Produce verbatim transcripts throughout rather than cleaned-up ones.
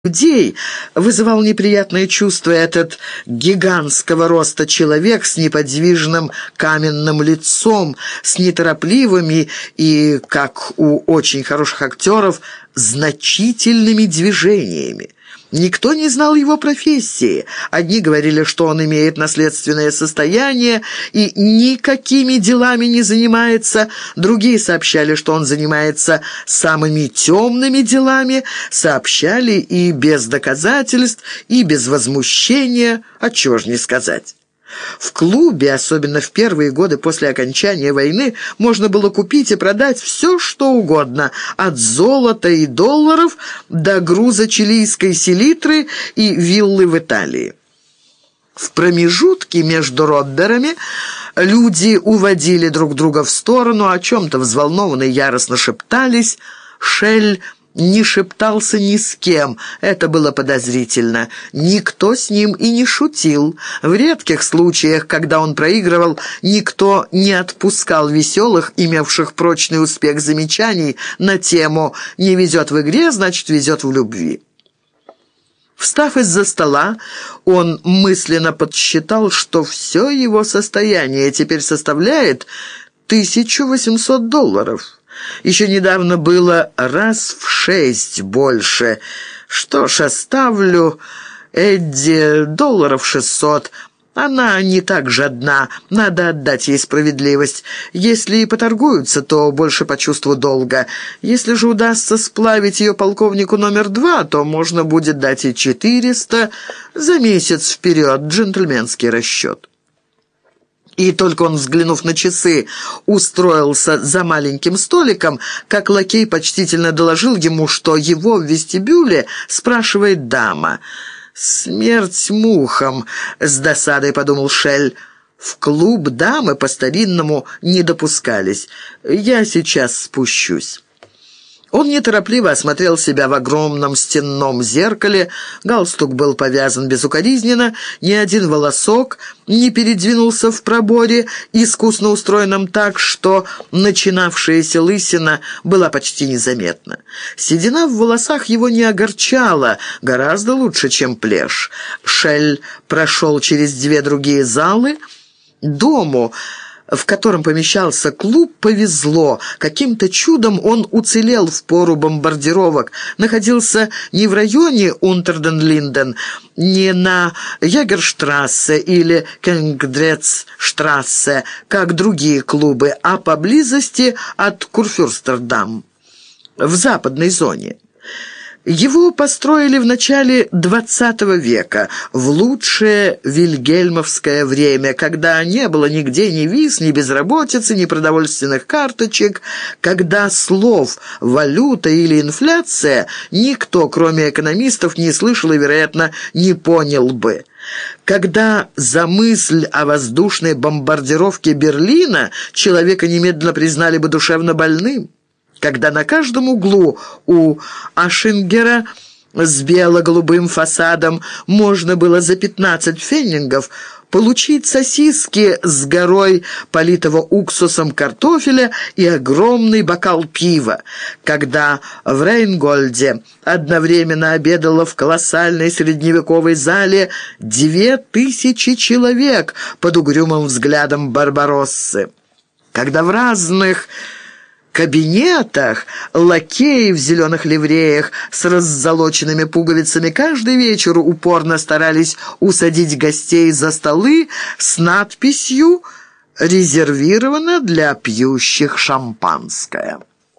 людей вызывал неприятное чувство этот гигантского роста человек с неподвижным каменным лицом, с неторопливыми и, как у очень хороших актеров, значительными движениями. Никто не знал его профессии. Одни говорили, что он имеет наследственное состояние и никакими делами не занимается. Другие сообщали, что он занимается самыми темными делами. Сообщали и без доказательств, и без возмущения. Отчего ж не сказать. В клубе, особенно в первые годы после окончания войны, можно было купить и продать все, что угодно, от золота и долларов до груза чилийской селитры и виллы в Италии. В промежутке между роддерами люди уводили друг друга в сторону, о чем-то взволнованно и яростно шептались. Шель не шептался ни с кем, это было подозрительно. Никто с ним и не шутил. В редких случаях, когда он проигрывал, никто не отпускал веселых, имевших прочный успех замечаний на тему «не везет в игре, значит, везет в любви». Встав из-за стола, он мысленно подсчитал, что все его состояние теперь составляет тысячу восемьсот долларов. Еще недавно было раз в шесть больше. Что ж, оставлю Эдди долларов шестьсот. Она не так жадна, надо отдать ей справедливость. Если и поторгуются, то больше по чувству долга. Если же удастся сплавить ее полковнику номер два, то можно будет дать и четыреста за месяц вперед, джентльменский расчет. И только он, взглянув на часы, устроился за маленьким столиком, как лакей почтительно доложил ему, что его в вестибюле спрашивает дама. «Смерть мухам!» — с досадой подумал Шель. В клуб дамы по-старинному не допускались. «Я сейчас спущусь». Он неторопливо осмотрел себя в огромном стенном зеркале. Галстук был повязан безукоризненно, ни один волосок не передвинулся в проборе, искусно устроенном так, что начинавшаяся лысина была почти незаметна. Седина в волосах его не огорчала, гораздо лучше, чем плешь. Шель прошел через две другие залы. Дому, в котором помещался клуб, повезло. Каким-то чудом он уцелел в пору бомбардировок. Находился не в районе Унтерден-Линден, не на Ягерштрассе или Кенгдрецштрассе, как другие клубы, а поблизости от Курфюрстердам, в западной зоне. Его построили в начале двадцатого века, в лучшее вильгельмовское время, когда не было нигде ни виз, ни безработицы, ни продовольственных карточек, когда слов «валюта» или «инфляция» никто, кроме экономистов, не слышал и, вероятно, не понял бы. Когда за мысль о воздушной бомбардировке Берлина человека немедленно признали бы душевно больным. Когда на каждом углу у Ашингера с бело-голубым фасадом можно было за пятнадцать феннингов получить сосиски с горой политого уксусом картофеля и огромный бокал пива. Когда в Рейнгольде одновременно обедало в колоссальной средневековой зале две тысячи человек под угрюмым взглядом Барбароссы. Когда в разных кабинетах лакеи в зеленых ливреях с раззолоченными пуговицами каждый вечер упорно старались усадить гостей за столы с надписью «Резервировано для пьющих шампанское».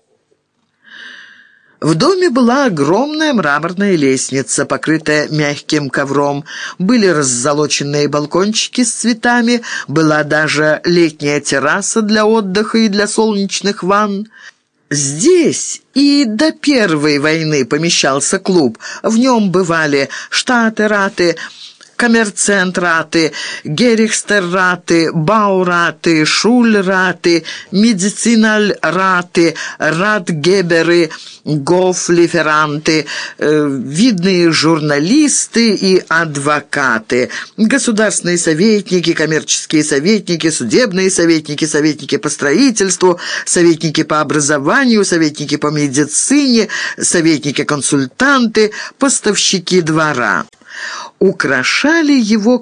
В доме была огромная мраморная лестница, покрытая мягким ковром. Были раззолоченные балкончики с цветами, была даже летняя терраса для отдыха и для солнечных ванн. Здесь и до Первой войны помещался клуб. В нем бывали штаты-раты, коммерцентраты, герихстерраты, баураты, шульраты, медицинальраты, ратгеберы, гофлиферанты, э, видные журналисты и адвокаты, государственные советники, коммерческие советники, судебные советники, советники по строительству, советники по образованию, советники по медицине, советники-консультанты, поставщики двора. Украшали его